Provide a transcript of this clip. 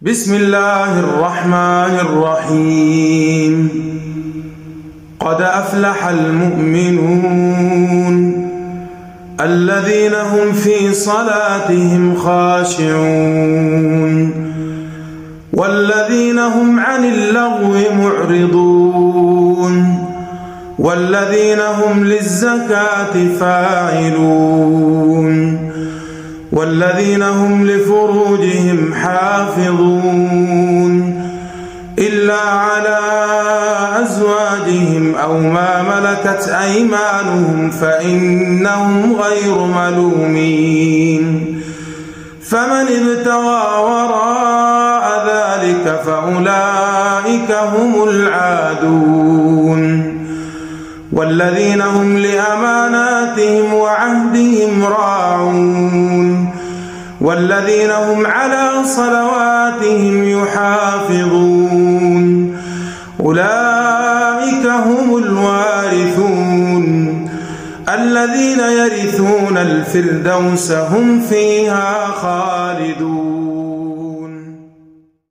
بسم الله الرحمن الرحيم. قد أفلح المؤمنون الذين هم في صلاتهم خاشعون والذين هم عن اللغو معرضون والذين هم للزكاة فاعلون والذين هم لفروجهم حافظون إلا على أزواجهم أو ما ملكت أيمانهم فإنهم غير ملومين. فمن ابتغى وراء ذلك فأولئك هم العادون. والذين هم لأماناتهم وعهدهم راعون والذين هم على صلواتهم يحافظون أولئك هم الوارثون الذين يرثون الفردوس هم فيها خالدون.